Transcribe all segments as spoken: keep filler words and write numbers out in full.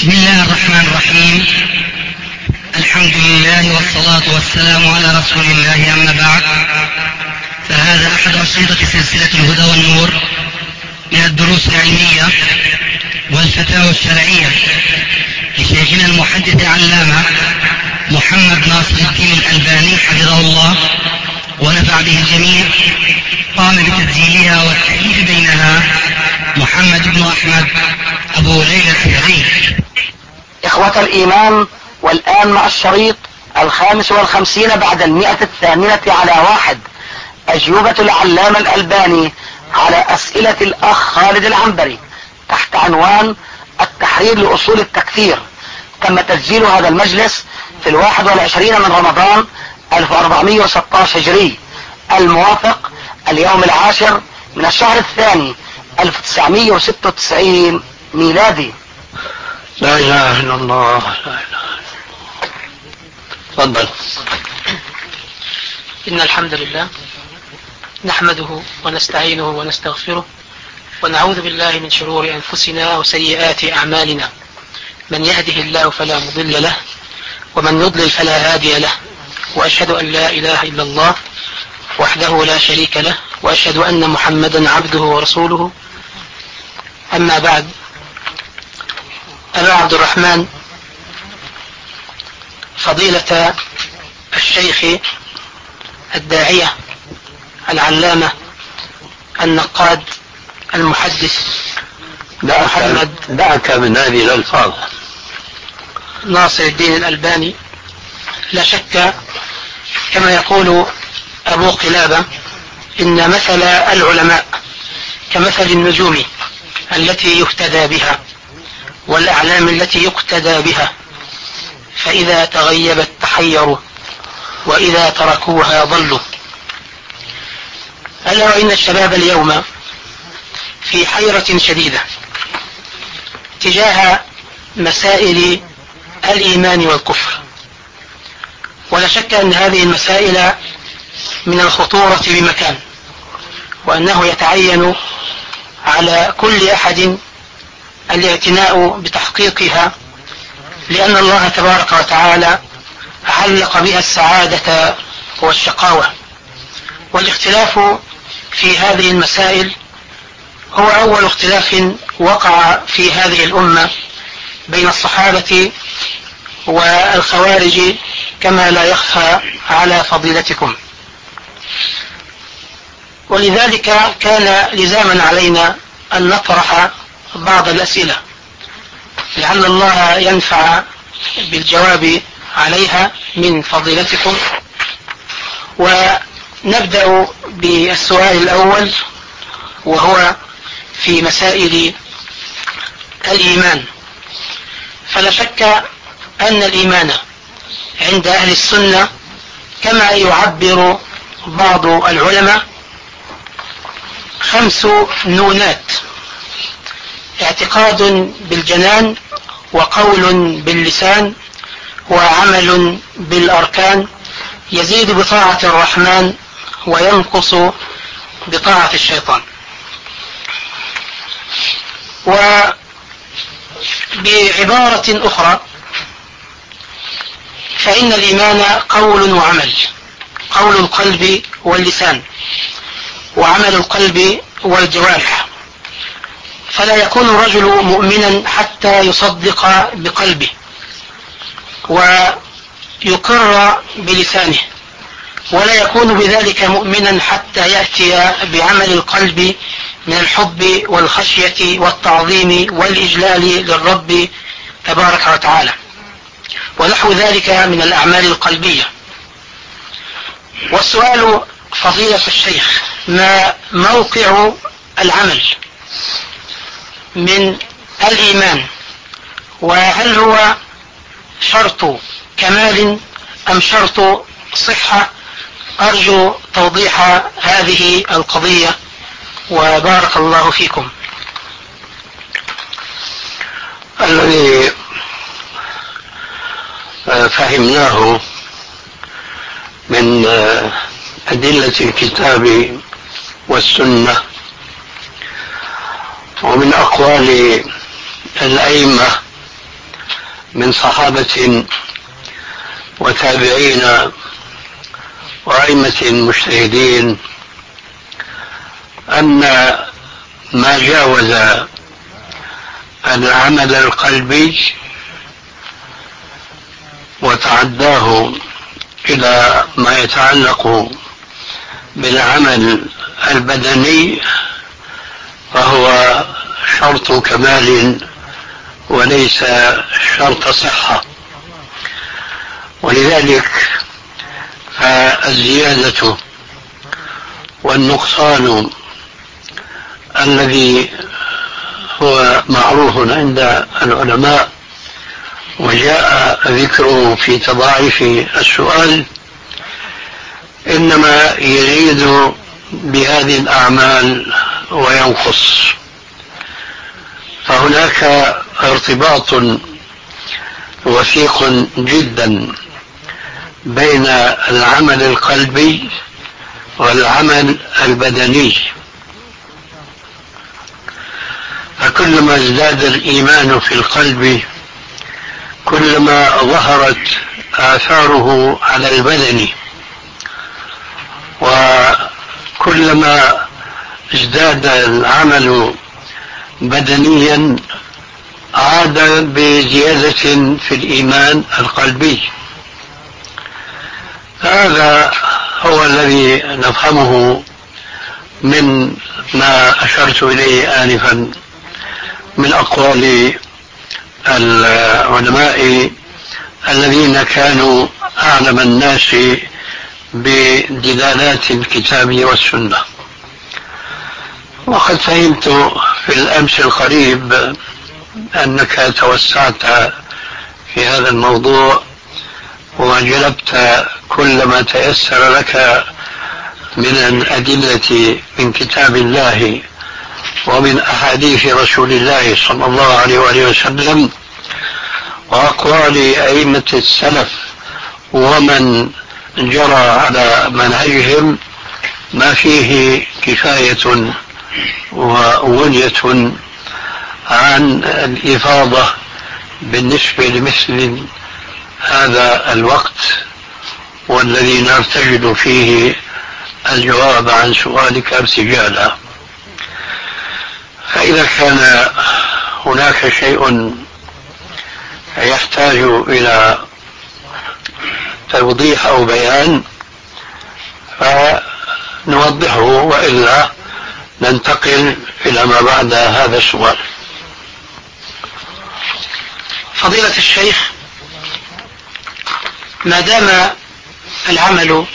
بسم الله الرحمن الرحيم. الحمد لله والصلاة والسلام على رسول الله، أما بعد، فهذا أحد أشرطة سلسلة الهدى والنور من الدروس العلمية والفتاوى الشرعية لشيخنا المحدث العلامة محمد ناصر الدين الألباني حفظه الله ونفع به الجميع. قام بتسجيلها والتأليف بينها محمد بن أحمد أبو ليلى الحفظي. إخوة الإيمان، والآن مع الشريط الخامس والخمسين بعد المئة الثامنة على واحد، أجوبة العلامة الألباني على أسئلة الأخ خالد العنبري تحت عنوان التحرير لأصول التكفير. تم تسجيل هذا المجلس في الواحد والعشرين من رمضان ألف وأربعمائة وستة عشر هجري، الموافق اليوم العاشر من الشهر الثاني ألف وتسعمائة وستة وتسعين ميلادي. لا إله إلا الله، لا إله. تفضل. إن الحمد لله نحمده ونستعينه ونستغفره ونعوذ بالله من شرور أنفسنا وسيئات أعمالنا، من يهده الله فلا مضل له ومن يضلل فلا هادي له، وأشهد أن لا إله إلا الله وحده لا شريك له، وأشهد أن محمدا عبده ورسوله. أما بعد، أبا عبد الرحمن فضيلة الشيخ الداعية العلامة النقاد المحدث محمد دعك من هذه الألفاظ ناصر الدين الألباني، لا شك كما يقول أبو قلابة إن مثل العلماء كمثل النجوم التي يهتدى بها والأعلام التي يقتدى بها، فإذا تغيبت تحيروا وإذا تركوها ضلوا. ألا وإن الشباب اليوم في حيرة شديدة تجاه مسائل الإيمان والكفر، ولا شك أن هذه المسائل من الخطورة بمكان، وأنه يتعين على كل أحد الاعتناء بتحقيقها، لأن الله تبارك وتعالى علق بها السعادة والشقاوة. والاختلاف في هذه المسائل هو أول اختلاف وقع في هذه الأمة بين الصحابة والخوارج، كما لا يخفى على فضيلتكم. ولذلك كان لزاما علينا أن نطرح بعض الأسئلة لعل الله ينفع بالجواب عليها من فضيلتكم. ونبدأ بالسؤال الأول، وهو في مسائل الإيمان. فلا شك أن الإيمان عند أهل السنة كما يعبر بعض العلماء خمس نونات: اعتقاد بالجنان، وقول باللسان، وعمل بالأركان، يزيد بطاعة الرحمن وينقص بطاعة الشيطان. وبعبارة أخرى فإن الإيمان قول وعمل، قول القلب واللسان، وعمل القلب والجوارح. فلا يكون الرجل مؤمنا حتى يصدق بقلبه ويقر بلسانه، ولا يكون بذلك مؤمنا حتى يأتي بعمل القلب من الحب والخشية والتعظيم والإجلال للرب تبارك وتعالى، ونحو ذلك من الأعمال القلبية. والسؤال فضيلة الشيخ: ما موقع العمل من الإيمان؟ وهل هو شرط كمال أم شرط صحة؟ أرجو توضيح هذه القضية، وبارك الله فيكم. الذي فهمناه من أدلة الكتاب والسنة ومن أقوال الأئمة من صحابة وتابعين وأئمة مجتهدين أن ما جاوز العمل القلبي وتعداه إلى ما يتعلق بالعمل البدني فهو شرط كمال وليس شرط صحة. ولذلك فالزيادة والنقصان الذي هو معروف عند العلماء وجاء ذكره في تضاعف السؤال إنما يزيد بهذه الأعمال وينقص. فهناك ارتباط وثيق جدا بين العمل القلبي والعمل البدني، فكلما ازداد الإيمان في القلب كلما ظهرت آثاره على البدن، وكلما ازداد العمل بدنيا عاد بزيادة في الإيمان القلبي. هذا هو الذي نفهمه من ما أشرت إليه آنفا من أقوال العلماء الذين كانوا أعلم الناس بدلالات الكتاب والسنة. وقد فهمت في الأمس القريب أنك توسعت في هذا الموضوع وجلبت كل ما تيسر لك من الأدلة من كتاب الله ومن أحاديث رسول الله صلى الله عليه وآله وسلم وأقوال أئمة السلف ومن جرى على منهجهم، ما فيه كفاية وغنية عن الإفاضة بالنسبة لمثل هذا الوقت والذي نرتجل فيه الجواب عن سؤالك ارتجالا. فإذا كان هناك شيء يحتاج إلى توضيح أو بيان فنوضحه، وإلا ننتقل إلى ما بعد هذا السؤال. فضيلة الشيخ، ما دام العمل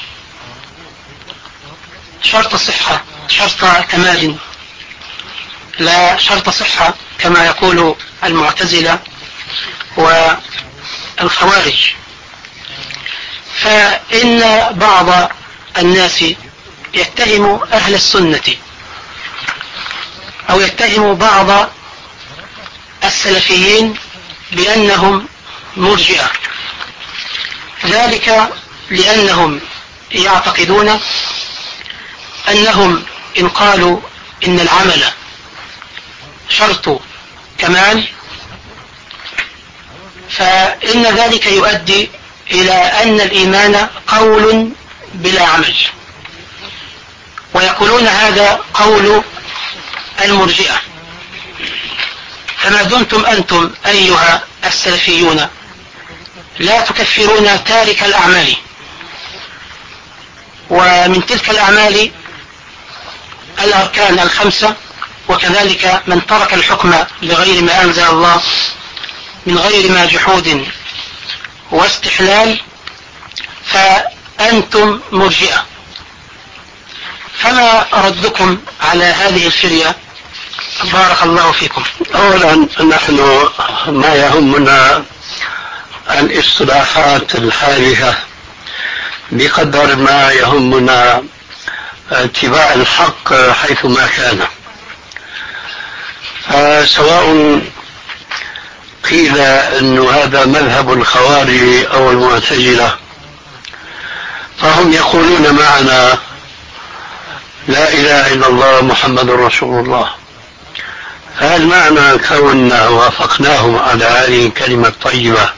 شرط صحة شرط كمال لا شرط صحة كما يقول المعتزلة والخوارج، فإن بعض الناس يتهم أهل السنة أو يتهم بعض السلفيين بأنهم مرجئة، ذلك لأنهم يعتقدون أنهم إن قالوا إن العمل شرط كمال فإن ذلك يؤدي إلى أن الإيمان قول بلا عمل، ويقولون هذا قول المرجئة. فما دمتم أنتم أيها السلفيون لا تكفرون تارك الأعمال، ومن تلك الأعمال الأركان الخمسة، وكذلك من ترك الحكم لغير ما أنزل الله من غير ما جحود واستحلال فأنتم مرجئة، فما ردكم على هذه الفرية؟ بارك الله فيكم. أولا نحن ما يهمنا الاصطلاحات الحادثة بقدر ما يهمنا اتباع الحق حيثما كان. فسواء قيل أن هذا مذهب الخوارج أو المعتزلة فهم يقولون معنا لا إله إلا الله محمد رسول الله. هل معنى كوننا وافقناهم على هذه الكلمة الطيبة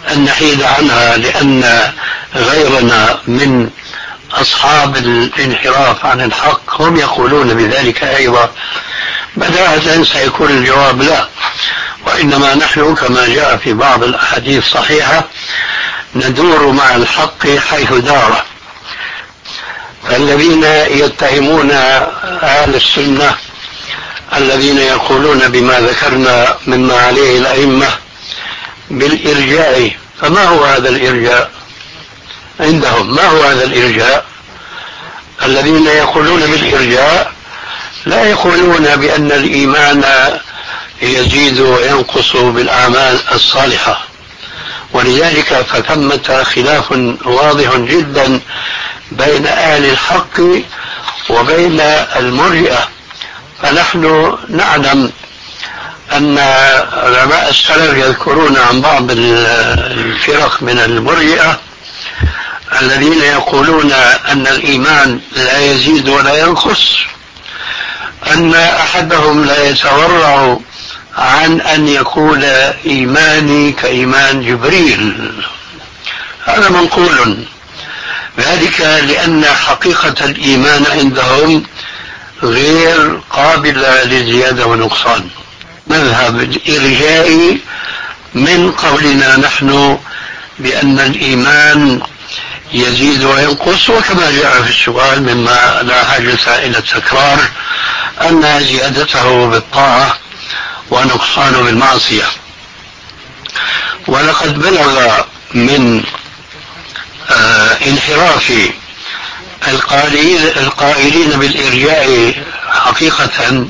أن نحيد عنها لأن غيرنا من أصحاب الانحراف عن الحق هم يقولون بذلك أيضا؟ بداهة سيكون الجواب لا، وإنما نحن كما جاء في بعض الأحاديث الصحيحة ندور مع الحق حيث دار. فالذين يتهمون أهل السنة الذين يقولون بما ذكرنا مما عليه الأئمة بالإرجاء، فما هو هذا الإرجاء عندهم؟ ما هو هذا الإرجاء؟ الذين يقولون بالإرجاء لا يقولون بأن الإيمان يزيد وينقص بالأعمال الصالحة، ولذلك فثمة خلاف واضح جدا بين أهل الحق وبين المرجئة. فنحن نعلم أن علماء السلف يذكرون عن بعض الفرق من المرجئة الذين يقولون أن الإيمان لا يزيد ولا ينقص، أن أحدهم لا يتورع عن أن يقول إيماني كإيمان جبريل. هذا منقول، ذلك لأن حقيقة الإيمان عندهم غير قابلة للزيادة ونقصان. مذهب إرجائي من قولنا نحن بأن الإيمان يزيد وينقص، وكما جاء في السؤال مما لا حاجة إلى التكرار أن زيادته بالطاعة ونقصان بالمعصية. ولقد بلغ من آه انحراف القائلين, القائلين بالإرجاء حقيقة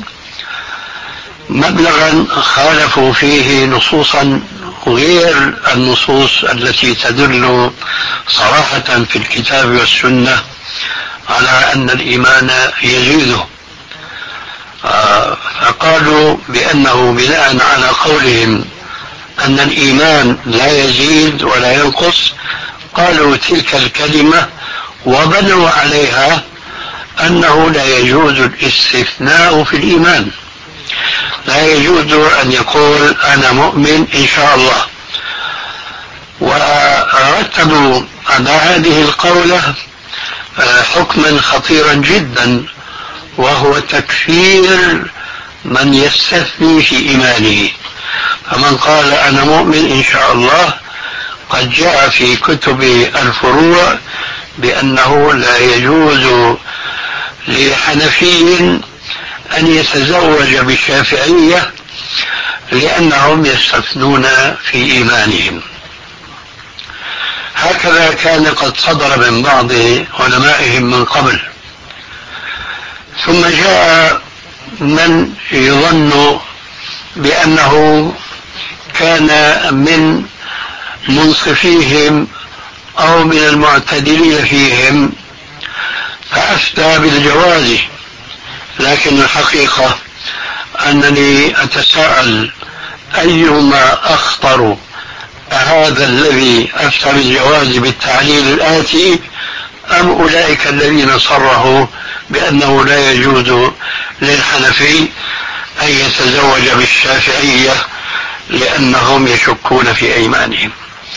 مبلغا خالفوا فيه نصوصا غير النصوص التي تدل صراحة في الكتاب والسنة على أن الإيمان يزيد. فقالوا بأنه بناء على قولهم أن الإيمان لا يزيد ولا ينقص، قالوا تلك الكلمة وبنوا عليها أنه لا يجوز الاستثناء في الإيمان، لا يجوز أن يقول أنا مؤمن إن شاء الله. ورتبوا على هذه القولة حكما خطيرا جدا، وهو تكفير من يستثني في إيمانه. فمن قال أنا مؤمن إن شاء الله قد جاء في كتب الفروع بأنه لا يجوز لحنفي أن يتزوج بالشافعية لأنهم يستثنون في إيمانهم. هكذا كان قد صدر من بعض علمائهم من قبل. ثم جاء من يظن بأنه كان من منصفيهم أو من المعتدلين فيهم فأفتى بالجواز، لكن الحقيقة أنني أتساءل أيهما أخطر، هذا الذي أفتى بالجواز بالتعليل الآتي أم أولئك الذين صرحوا بأنه لا يجوز للحنفي أن يتزوج بالشافعية لأنهم يشكون في أيمانهم؟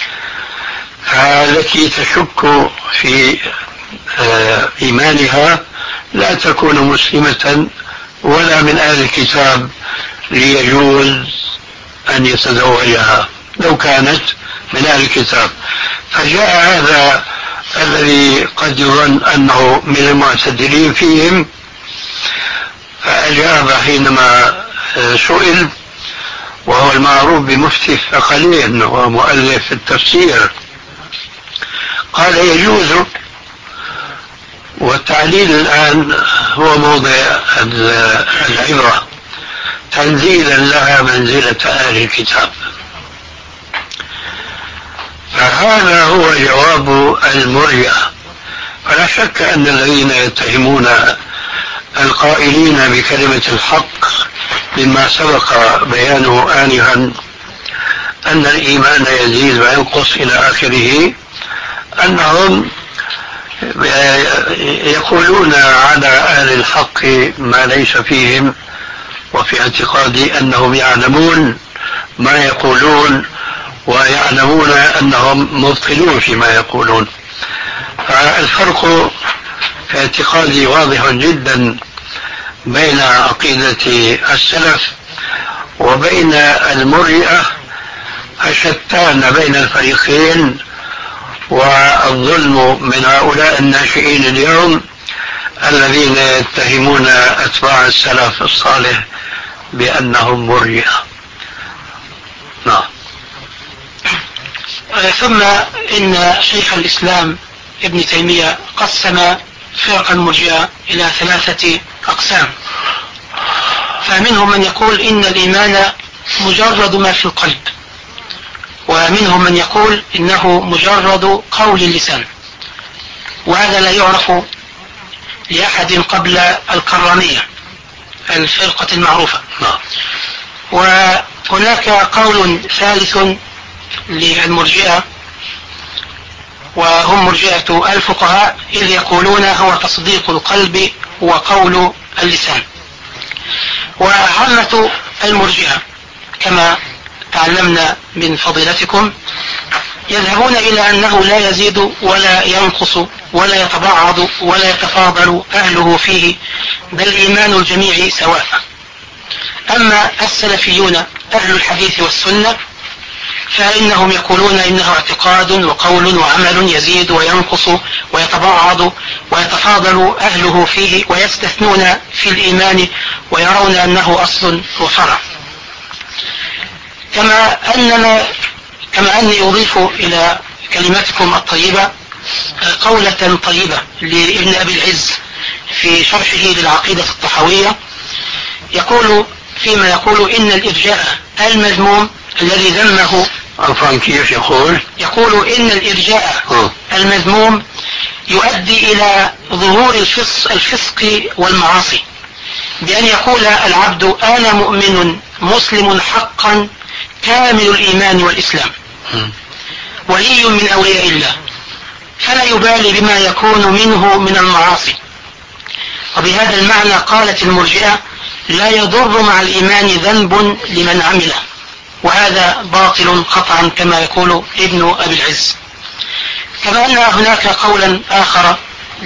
فالتي تشك في إيمانها لا تكون مسلمة ولا من أهل الكتاب ليجوز أن يتزوجها لو كانت من أهل الكتاب. فجاء هذا الذي قد يظن أنه من المعتدلين فيهم فأجاب حينما سئل، وهو المعروف بمفتي الثقلين ومؤلف التفسير، قال يجوز. والتعليل الآن هو موضع العبرة تنزيلا لها منزلة أهل الكتاب. فهذا هو جواب المرجئة. فلا شك أن الذين يتهمون القائلين بكلمة الحق مما سبق بيانه آنفا أن الإيمان يزيد وينقص إلى آخره، أنهم يقولون على أهل الحق ما ليس فيهم، وفي اعتقادي أنهم يعلمون ما يقولون ويعلمون أنهم مبطلون فيما يقولون. فالفرق في اعتقادي واضح جدا بين عقيدة السلف وبين المرجئة، الشتان بين الفريقين، والظلم من هؤلاء الناشئين اليوم الذين يتهمون أتباع السلف الصالح بأنهم مرجئة. نعم. ثم إن شيخ الإسلام ابن تيمية قسم فرق المرجئة إلى ثلاثة أقسام، فمنهم من يقول إن الإيمان مجرد ما في القلب، ومنهم من يقول إنه مجرد قول اللسان، وهذا لا يعرف لأحد قبل الكرامية الفرقة المعروفة. وهناك قول ثالث للمرجئة، وهم مرجئة الفقهاء، إذ يقولون هو تصديق القلب وقول اللسان. وعامة المرجئة كما تعلمنا من فضيلتكم يذهبون إلى أنه لا يزيد ولا ينقص ولا يتبعض ولا يتفاضل أهله فيه، بل إيمان الجميع سواء. أما السلفيون أهل الحديث والسنة فإنهم يقولون إنه اعتقاد وقول وعمل يزيد وينقص ويتبعض ويتفاضل أهله فيه، ويستثنون في الإيمان ويرون أنه أصل وفرع. كما أننا كما أني أضيف إلى كلماتكم الطيبة قولة طيبة لابن أبي العز في شرحه للعقيدة الطحاوية، يقول فيما يقول إن الإرجاء المذموم الذي ذمه. عفوا كيف يقول؟ يقول إن الإرجاء المذموم يؤدي إلى ظهور الفسق, الفسق والمعاصي، بأن يقول العبد أنا مؤمن مسلم حقا كامل الإيمان والإسلام ولي من أولياء الله، فلا يبالي بما يكون منه من المعاصي. وبهذا المعنى قالت المرجئة لا يضر مع الإيمان ذنب لمن عمله، وهذا باطل قطعا كما يقول ابن أبي العز. كما أن هناك قولا آخر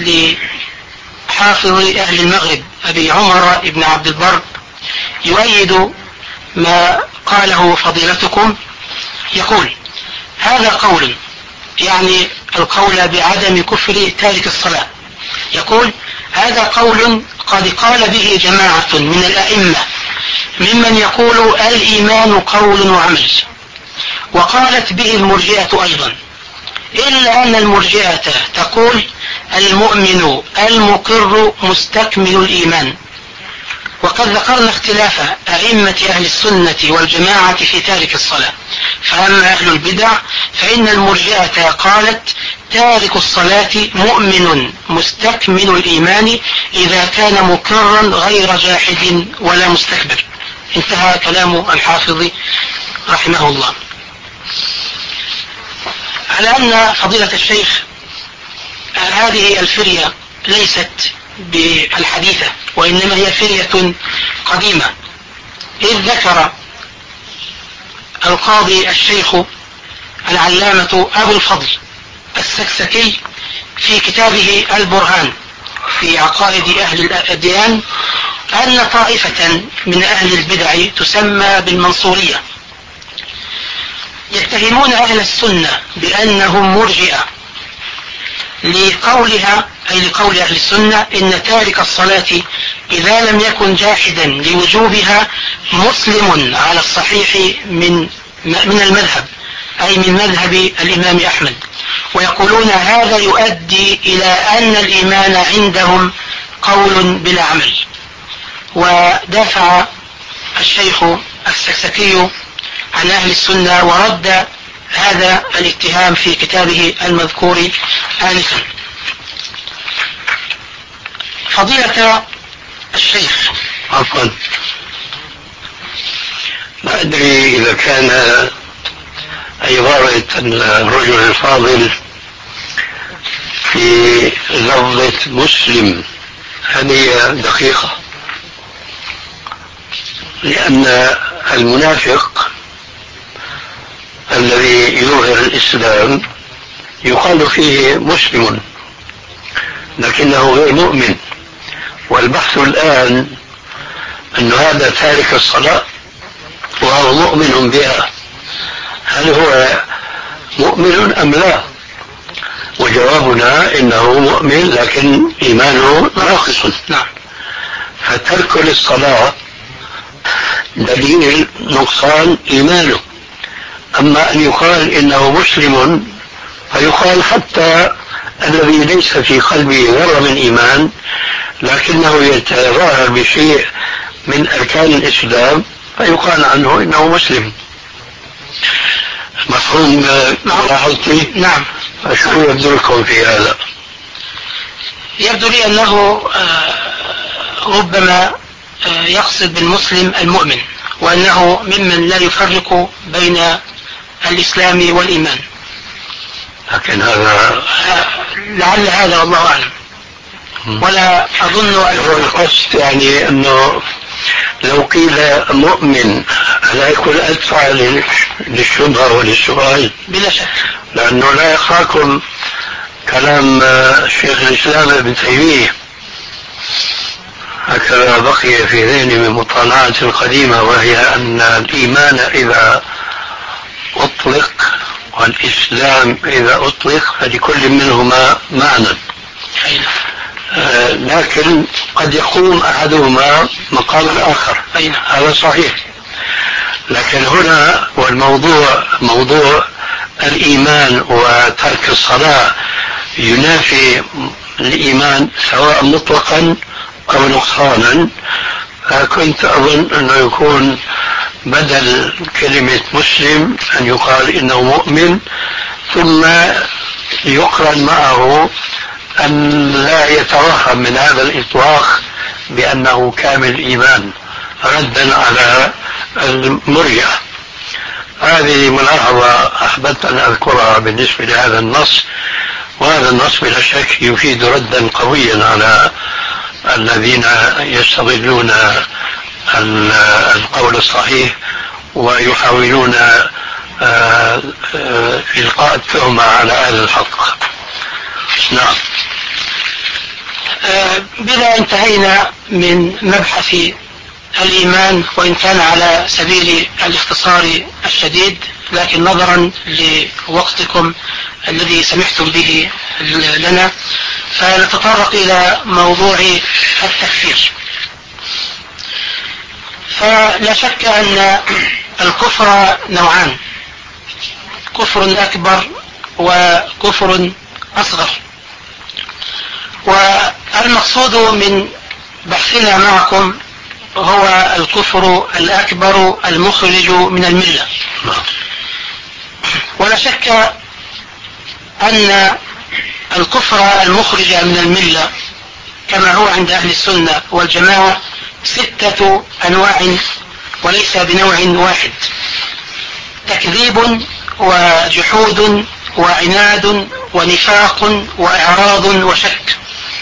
لحافظ أهل المغرب أبي عمر ابن عبد البر يؤيد ما قاله فضيلتكم، يقول هذا قول، يعني القول بعدم كفر تارك الصلاة، يقول هذا قول قد قال به جماعة من الأئمة ممن يقول الإيمان قول وعمل، وقالت به المرجئة أيضا، إلا أن المرجئة تقول المؤمن المقر مستكمل الإيمان. وقد ذكرنا اختلاف أئمة أهل السنة والجماعة في تارك الصلاة، فأما أهل البدع فإن المرجئة قالت تارك الصلاة مؤمن مستكمل الإيمان إذا كان مقرا غير جاحد ولا مستكبر. انتهى كلام الحافظ رحمه الله. على أن فضيلة الشيخ هذه الفرية ليست بالحديثة، وإنما هي فرية قديمة، إذ ذكر القاضي الشيخ العلامة أبو الفضل السكسكي في كتابه البرهان في عقائد أهل الأديان أن طائفة من أهل البدع تسمى بالمنصورية يتهمون أهل السنة بأنهم مرجئة لقولها، أي لقول أهل السنة إن تارك الصلاة إذا لم يكن جاحدا لوجوبها مسلم على الصحيح من من المذهب، أي من مذهب الإمام أحمد، ويقولون هذا يؤدي إلى أن الإيمان عندهم قول بلا عمل. ودافع الشيخ السكسكي عن أهل السنة ورد هذا الاتهام في كتابه المذكور آنفا. فضيلة الشيخ، عفوا لا أدري إذا كان عبارة الرجل الفاضل في لفظة مسلم هذه دقيقة، لأن المنافق الذي يظهر الإسلام يقال فيه مسلم لكنه غير مؤمن، والبحث الآن أن هذا تارك الصلاة وهو مؤمن بها، هل هو مؤمن أم لا؟ وجوابنا إنه مؤمن لكن إيمانه ناقص. نعم. فترك للصلاة دليل نقصان إيمانه. أما أن يقال إنه مسلم فيقال حتى الذي ليس في قلبه ذرة من إيمان لكنه يتظاهر بشيء من أركان الإسلام فيقال عنه إنه مسلم. مفهوم ملاحظتي؟ نعم. شو يبدو لكم في هذا؟ يبدو لي أنه ربما يقصد بالمسلم المؤمن، وأنه ممن لا يفرق بين الإسلام والإيمان، لكن هذا لعل هذا والله أعلم. ولا أظن هو القصد يعني أنه لو قيل مؤمن لا يكون أدفع للشبهة وللسؤال بلا شك، لأنه لا يخاكم كلام شيخ الإسلام ابن تيمية، هكذا بقي في ذهني من مطالعات قديمة، وهي أن الإيمان إذا أطلق والإسلام إذا أطلق فلكل منهما معنى، آه لكن قد يقوم أحدهما مقام الآخر، هذا صحيح. لكن هنا والموضوع موضوع الإيمان وترك الصلاة ينافي الإيمان سواء مطلقا أو نقصانا، فكنت أظن أنه يكون بدل كلمة مسلم أن يقال إنه مؤمن، ثم يقرن معه أن لا يتوهم من هذا الإطلاق بأنه كامل الإيمان ردا على المرجع. هذه ملاحظة أحببت أن أذكرها بالنسبة لهذا النص، وهذا النص بلا شك يفيد ردا قويا على الذين يستغلون القول الصحيح ويحاولون إلقاء التهمة على أهل الحق. نعم. بذا انتهينا من مبحث الإيمان، وإن كان على سبيل الاختصار الشديد، لكن نظرا لوقتكم الذي سمحتم به لنا فنتطرق إلى موضوع التكفير. فلا شك أن الكفر نوعان، كفر أكبر وكفر أصغر، والمقصود من بحثنا معكم هو الكفر الأكبر المخرج من الملة. ولا شك أن الكفر المخرج من الملة كما هو عند أهل السنة والجماعة ستة أنواع وليس بنوع واحد: تكذيب وجحود وعناد ونفاق وإعراض وشك.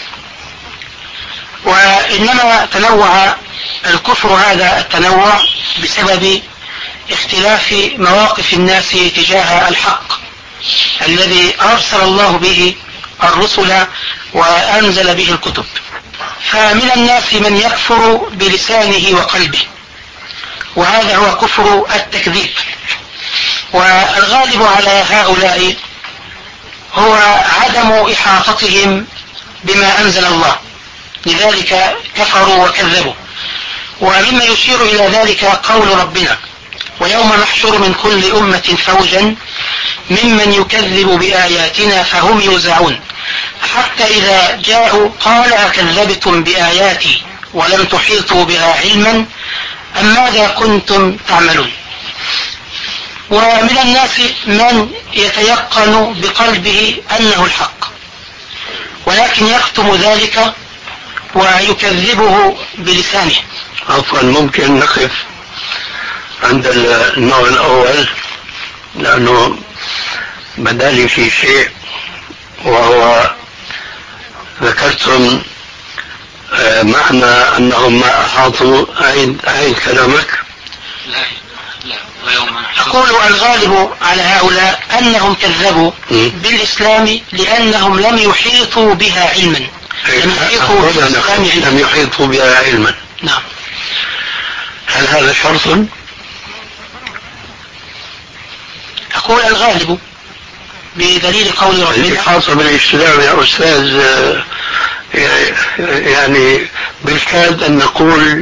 وإنما تنوع الكفر هذا التنوع بسبب اختلاف مواقف الناس تجاه الحق الذي أرسل الله به الرسل وأنزل به الكتب. فمن الناس من يكفر بلسانه وقلبه، وهذا هو كفر التكذيب، والغالب على هؤلاء هو عدم إحاطتهم بما أنزل الله، لذلك كفروا وكذبوا. ومما يشير إلى ذلك قول ربنا: ويوم نحشر من كل أمة فوجا ممن يكذب بآياتنا فهم يوزعون حتى إذا جاءوا قال أكذبتم بآياتي ولم تحيطوا بها علما أم ماذا كنتم تعملون. ومن الناس من يتيقن بقلبه أنه الحق ولكن يكتم ذلك ويكذبه بلسانه. عفوا، ممكن نقف عند النوع الأول لأنه بدالي في شيء، وهو ذكرتم معنى أنهم ما أحاطوا. أعيد أعيد كلامك. لا لا لا أقول الغالب على هؤلاء أنهم كذبوا بالإسلام لأنهم لم يحيطوا بها علما. لم يحيطوا بالإسلام علما. لم يحيطوا بها علما. نعم. هل هذا شرط؟ أقول الغالب بدليل قول ربنا. الإحاطة بالإسلام يا أستاذ يعني بالكاد أن نقول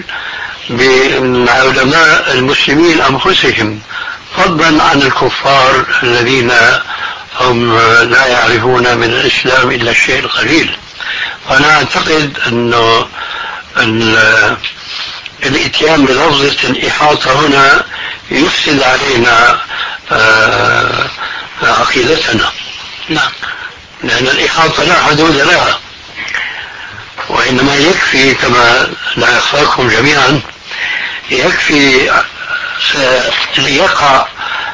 بعلماء المسلمين أنفسهم فضلا عن الكفار الذين هم لا يعرفون من الإسلام إلا الشيء القليل. فأنا أعتقد أنه الإتيان بلفظة الإحاطة هنا يفسد علينا عقيدتنا. نعم. لأن الإحاطة لا حدود لها، وإنما يكفي كما لا يخفاكم جميعا يكفي ليقع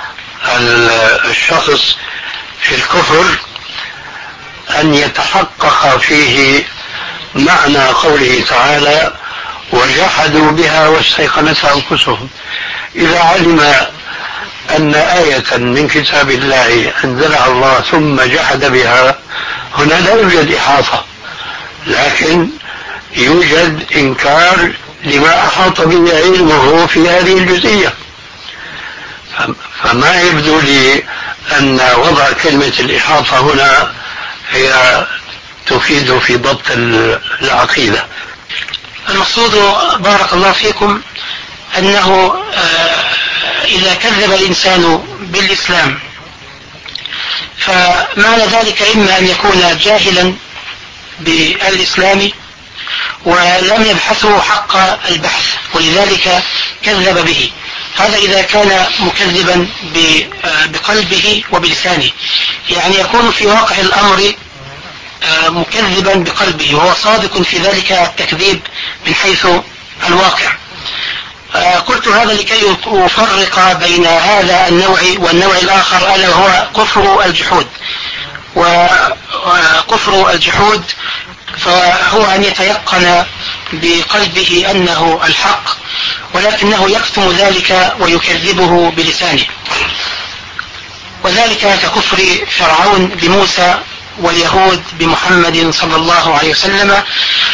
الشخص في الكفر أن يتحقق فيه معنى قوله تعالى وجحدوا بها واستيقنتها أنفسهم. إذا علم أن آية من كتاب الله أنزلها الله ثم جحد بها، هنا لا يوجد إحاطة، لكن يوجد إنكار لما أحاط به علمه في هذه الجزئية. فما يبدو لي أن وضع كلمة الإحاطة هنا هي تفيد في ضبط العقيدة. المقصود بارك الله فيكم أنه إذا كذب الإنسان بالإسلام فمعنى ذلك إما أن يكون جاهلا بالإسلام ولم يبحثه حق البحث ولذلك كذب به. هذا إذا كان مكذبا بقلبه وبلسانه، يعني يكون في واقع الأمر مكذبا بقلبه وهو صادق في ذلك التكذيب من حيث الواقع. قلت هذا لكي أفرق بين هذا النوع والنوع الآخر ألا وهو كفر الجحود. وكفر الجحود فهو أن يتيقن بقلبه أنه الحق ولكنه يكتم ذلك ويكذبه بلسانه، وذلك ككفر فرعون بموسى واليهود بمحمد صلى الله عليه وسلم.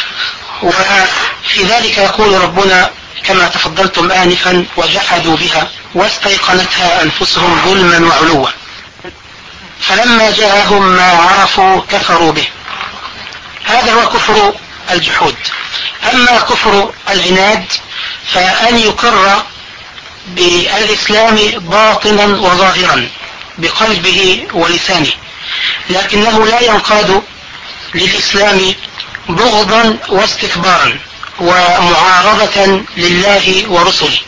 وفي ذلك يقول ربنا كما تفضلتم آنفا وجحدوا بها واستيقنتها أنفسهم ظلما وعلوا فلما جاءهم ما عرفوا كفروا به. هذا هو كفر الجحود. أما كفر العناد فأن يقر بالإسلام باطنا وظاهرا بقلبه ولسانه، لكنه لا ينقاد للإسلام بغضا واستكبارا ومعارضة لله ورسله.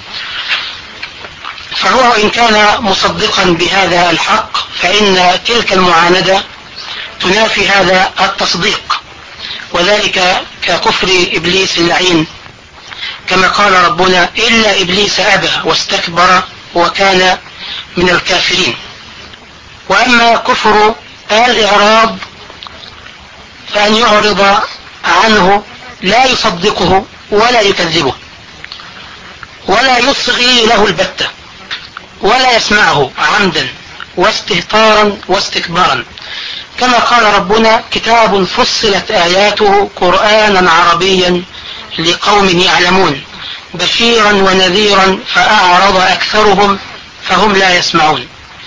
فهو إن كان مصدقا بهذا الحق فإن تلك المعاندة تنافي هذا التصديق، وذلك ككفر إبليس اللعين كما قال ربنا إلا إبليس أبى واستكبر وكان من الكافرين. وأما كفر الإعراض فأن يعرض عنه لا يصدقه ولا يكذبه ولا يصغي له البتة ولا يسمعه عمدا واستهتارا واستكبارا، كما قال ربنا كتاب فصلت آياته قرآنا عربيا لقوم يعلمون بشيرا ونذيرا فأعرض أكثرهم فهم لا يسمعون.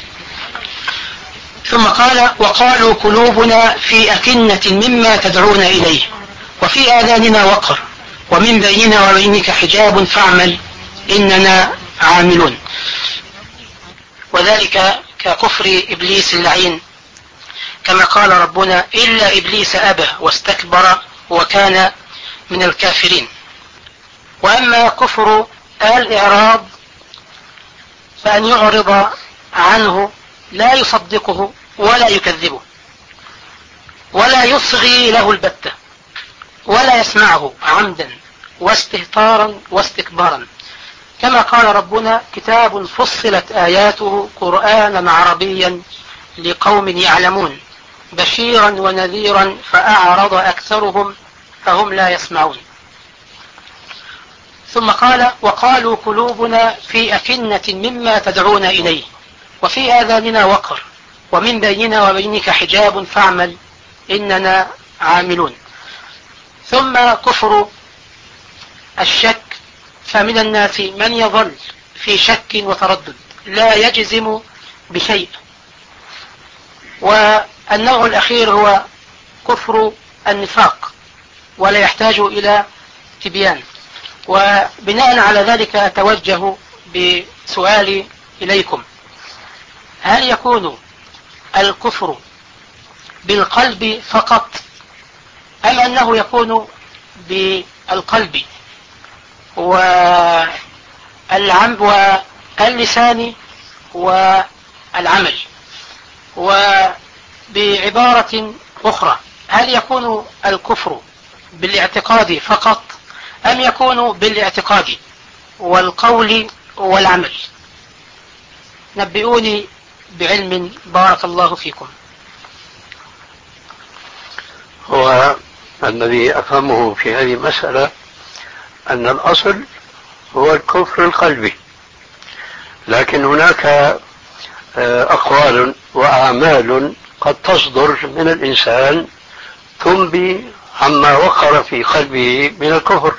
ثم قال وقالوا قلوبنا في أكنة مما تدعون إليه وفي آذاننا وقر ومن بيننا وبينك حجاب فاعمل إننا عاملون. وذلك ككفر إبليس اللعين كما قال ربنا إلا إبليس أبى واستكبر وكان من الكافرين. وأما كفر الإعراض فأن يعرض عنه لا يصدقه ولا يكذبه ولا يصغي له البتة ولا يسمعه عمدا واستهتارا واستكبارا، كما قال ربنا كتاب فصلت آياته قرآنا عربيا لقوم يعلمون بشيرا ونذيرا فأعرض أكثرهم فهم لا يسمعون. ثم قال وقالوا قلوبنا في أكنة مما تدعون إليه وفي آذاننا وقر ومن بيننا وبينك حجاب فاعمل إننا عاملون. ثم كفر الشك، فمن الناس من يظل في شك وتردد لا يجزم بشيء. والنوع الأخير هو كفر النفاق ولا يحتاج إلى تبيان. وبناء على ذلك أتوجه بسؤالي إليكم: هل يكون الكفر بالقلب فقط أم أنه يكون بالقلب والعم واللسان والعمل؟ وبعبارة أخرى، هل يكون الكفر بالاعتقاد فقط أم يكون بالاعتقاد والقول والعمل؟ نبئوني بعلم بارك الله فيكم. هو الذي أفهمه في هذه المسألة أن الأصل هو الكفر القلبي، لكن هناك أقوال وأعمال قد تصدر من الإنسان تنبي عما وقر في قلبه من الكفر،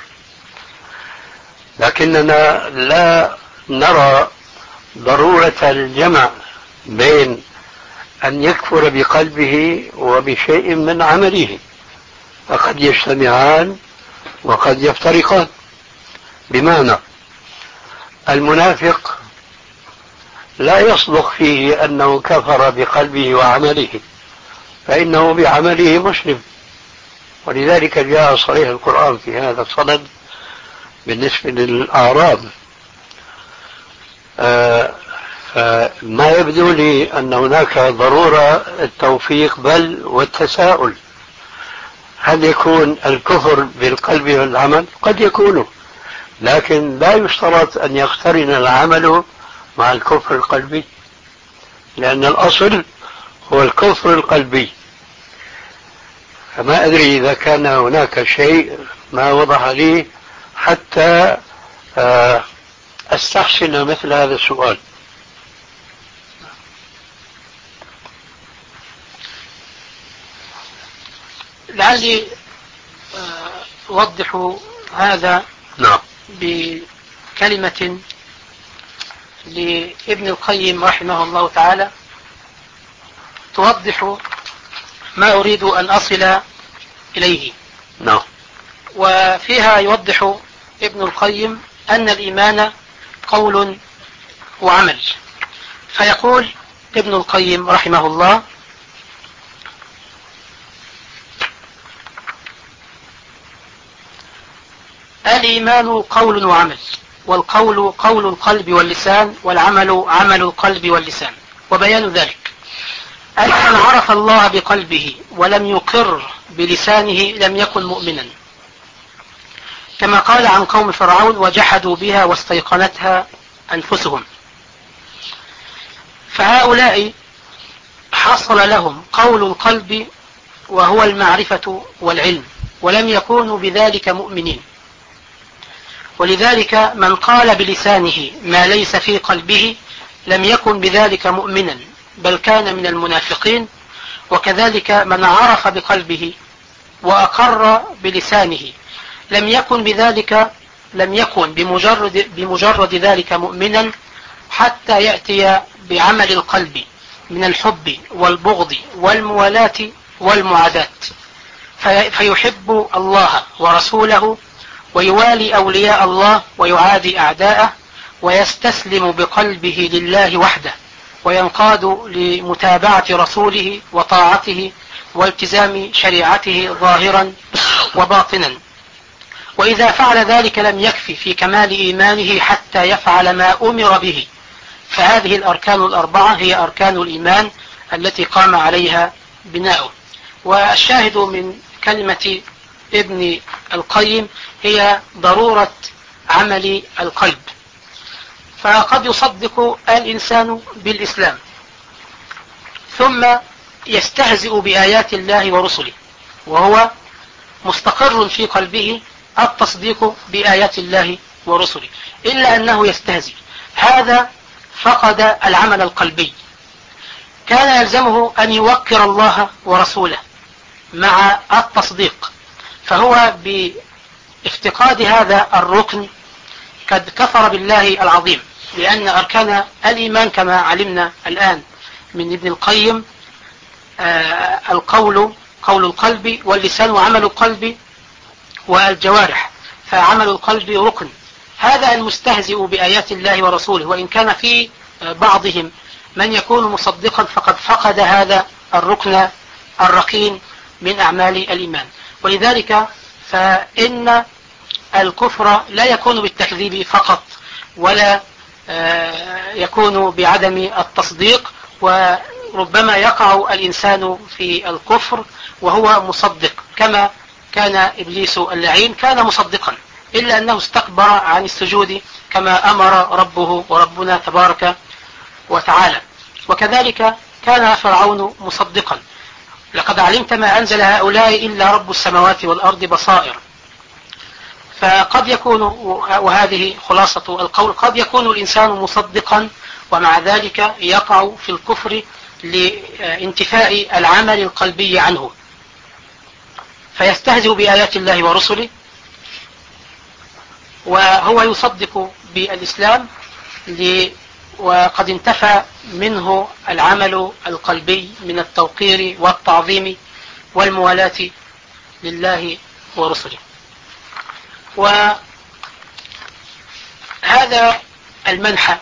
لكننا لا نرى ضرورة الجمع بين أن يكفر بقلبه وبشيء من عمله، فقد يجتمعان وقد يفترقان. بمعنى المنافق لا يصدق فيه أنه كفر بقلبه وعمله، فإنه بعمله مسلم، ولذلك جاء صريح القرآن في هذا الصدد بالنسبة للأعراب. آه فما يبدو لي أن هناك ضرورة التوفيق بل والتساؤل. هل يكون الكفر بالقلب والعمل؟ قد يكون، لكن لا يشترط أن يقترن العمل مع الكفر القلبي، لأن الأصل هو الكفر القلبي. فما أدري إذا كان هناك شيء ما وضح لي حتى أستحسن مثل هذا السؤال. لعلي أوضح هذا نعم بكلمة لابن القيم رحمه الله تعالى توضح ما أريد أن أصل إليه. نعم. وفيها يوضح ابن القيم أن الإيمان قول وعمل، فيقول ابن القيم رحمه الله: الإيمان قول وعمل، والقول قول القلب واللسان، والعمل عمل القلب واللسان. وبيان ذلك أن من عرف الله بقلبه ولم يقر بلسانه لم يكن مؤمنا، كما قال عن قوم فرعون: وجحدوا بها واستيقنتها أنفسهم. فهؤلاء حصل لهم قول القلب وهو المعرفة والعلم، ولم يكونوا بذلك مؤمنين. ولذلك من قال بلسانه ما ليس في قلبه لم يكن بذلك مؤمنا، بل كان من المنافقين. وكذلك من عرف بقلبه وأقر بلسانه لم يكن بذلك لم يكن بمجرد, بمجرد ذلك مؤمنا، حتى يأتي بعمل القلب من الحب والبغض والموالاة والمعاداة، فيحب الله ورسوله ويوالي أولياء الله ويعادي أعداءه، ويستسلم بقلبه لله وحده، وينقاد لمتابعة رسوله وطاعته والتزام شريعته ظاهرا وباطنا. وإذا فعل ذلك لم يكفي في كمال إيمانه حتى يفعل ما أمر به. فهذه الأركان الأربعة هي أركان الإيمان التي قام عليها بناؤه. والشاهد من كلمة ابن القيم هي ضرورة عمل القلب. فقد يصدق الإنسان بالإسلام ثم يستهزئ بآيات الله ورسله، وهو مستقر في قلبه التصديق بآيات الله ورسله، إلا أنه يستهزئ. هذا فقد العمل القلبي. كان يلزمه أن يوقر الله ورسوله مع التصديق، فهو بافتقاد هذا الركن قد كفر بالله العظيم، لأن أركان الإيمان كما علمنا الآن من ابن القيم آه القول قول القلب واللسان وعمل القلب والجوارح، فعمل القلب ركن. هذا المستهزئ بآيات الله ورسوله، وإن كان في بعضهم من يكون مصدقا، فقد فقد هذا الركن الركين من أعمال الإيمان. ولذلك فإن الكفر لا يكون بالتكذيب فقط، ولا يكون بعدم التصديق، وربما يقع الإنسان في الكفر وهو مصدق، كما كان إبليس اللعين كان مصدقا، إلا أنه استكبر عن السجود كما أمر ربه وربنا تبارك وتعالى. وكذلك كان فرعون مصدقا: لقد علمت ما أنزل هؤلاء إلا رب السماوات والأرض بصائر. فقد يكون، وهذه خلاصة القول، قد يكون الإنسان مصدقا ومع ذلك يقع في الكفر لانتفاء العمل القلبي عنه، فيستهزئ بآيات الله ورسله وهو يصدق بالإسلام، وقد انتفى منه العمل القلبي من التوقير والتعظيم والموالاة لله ورسله. وهذا المنحى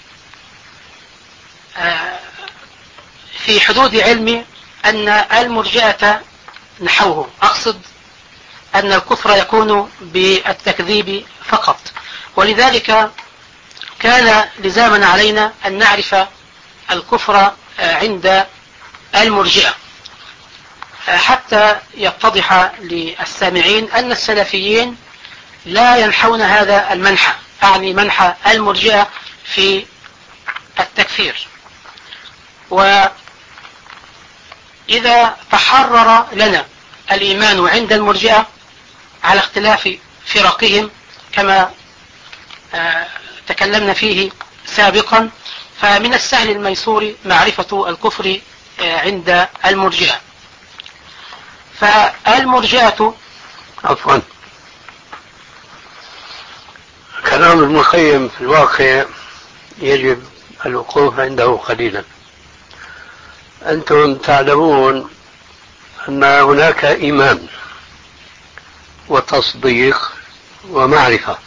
في حدود علمي أن المرجئة نحوه، أقصد أن الكفر يكون بالتكذيب فقط، ولذلك كان لزاما علينا أن نعرف الكفر عند المرجئة، حتى يتضح للسامعين أن السلفيين لا ينحون هذا المنحى، أعني منحى المرجئة في التكفير. وإذا تحرر لنا الإيمان عند المرجئة على اختلاف فرقهم كما تكلمنا فيه سابقا، فمن السهل الميسور معرفة الكفر عند المرجئة. فالمرجئة عفوا كلام المخيم في الواقع يجب الوقوف عنده قليلا. أنتم تعلمون أن هناك إيمان وتصديق ومعرفة،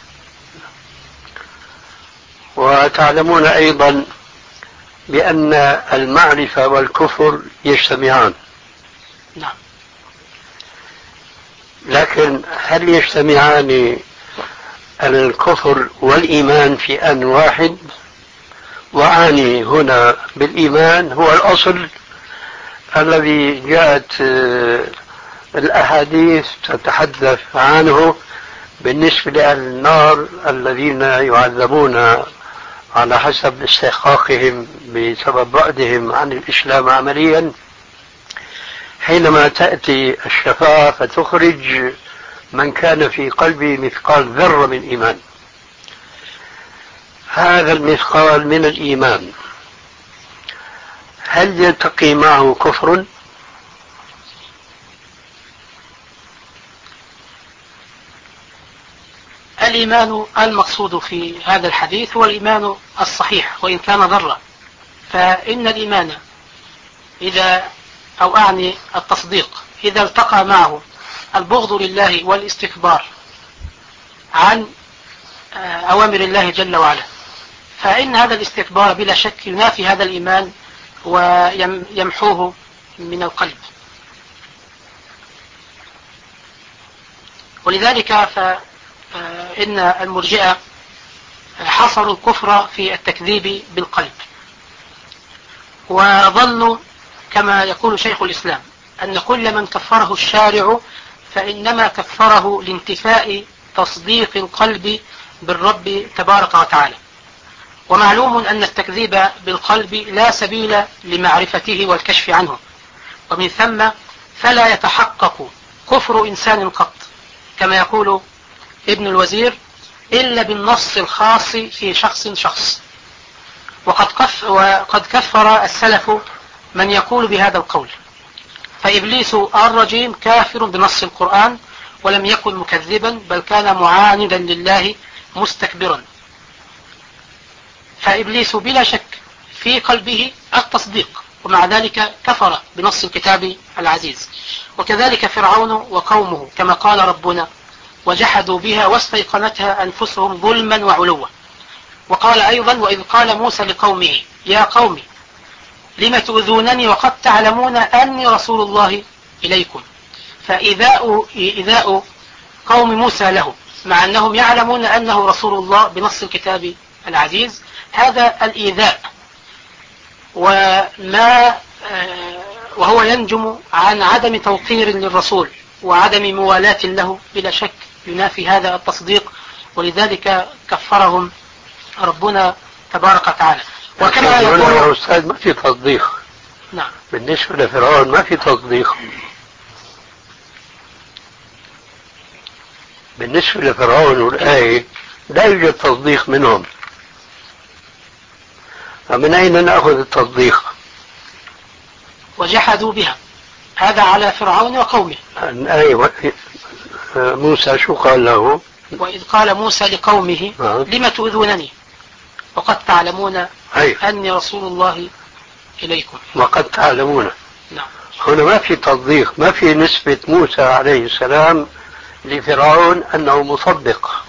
وتعلمون أيضا بأن المعرفة والكفر يجتمعان. نعم. لكن هل يجتمعان الكفر والإيمان في آن واحد؟ وأعني هنا بالإيمان هو الأصل الذي جاءت الأحاديث تتحدث عنه بالنسبة لأهل النار الذين يعذبون على حسب استحقاقهم بسبب بعدهم عن الإسلام عمليا، حينما تأتي الشفاعة فتخرج من كان في قلبه مثقال ذرة من إيمان. هذا المثقال من الإيمان هل يلتقي معه كفر؟ الإيمان المقصود في هذا الحديث هو الإيمان الصحيح وإن كان ذرة. فإن الإيمان إذا، أو أعني التصديق، إذا التقى معه البغض لله والاستكبار عن أوامر الله جل وعلا، فإن هذا الاستكبار بلا شك ينافي هذا الإيمان ويمحوه من القلب. ولذلك فإن المرجئة حصروا الكفر في التكذيب بالقلب، وظنوا كما يقول شيخ الإسلام أن كل من كفره الشارع فإنما كفره لانتفاء تصديق القلب بالرب تبارك وتعالى. ومعلوم أن التكذيب بالقلب لا سبيل لمعرفته والكشف عنه، ومن ثم فلا يتحقق كفر إنسان قط، كما يقول ابن الوزير: إلا بالنص الخاص في شخص شخص. وقد كف وقد كفر السلف من يقول بهذا القول، فإبليس الرجيم كافر بنص القرآن ولم يكن مكذبا، بل كان معاندا لله مستكبرا. فإبليس بلا شك في قلبه التصديق، ومع ذلك كفر بنص الكتاب العزيز. وكذلك فرعون وقومه كما قال ربنا: وجحدوا بها واستيقنتها أنفسهم ظلما وعلوا. وقال أيضا: وإذ قال موسى لقومه يا قوم لم تؤذونني وقد تعلمون أني رسول الله إليكم. فإيذاء إيذاء قوم موسى له مع أنهم يعلمون أنه رسول الله بنص الكتاب العزيز، هذا الإيذاء وما وهو ينجم عن عدم توقير للرسول وعدم موالاة له، بلا شك ينافي هذا التصديق، ولذلك كفرهم ربنا تبارك وتعالى. وكما يقول يا أستاذ ما في تصديق. نعم. بالنسبة لفرعون ما في تصديق. بالنسبة لفرعون والآية لا يوجد تصديق منهم. فمن أين نأخذ التصديق؟ وجحدوا بها، هذا على فرعون وقومه. الآية موسى شو قال له؟ وإذ قال موسى لقومه آه. لم تؤذونني وقد تعلمون أي. أني رسول الله إليكم. وقد تعلمون. نعم. هنا ما في تصديق، ما في نسبة موسى عليه السلام لفرعون أنه مصدق،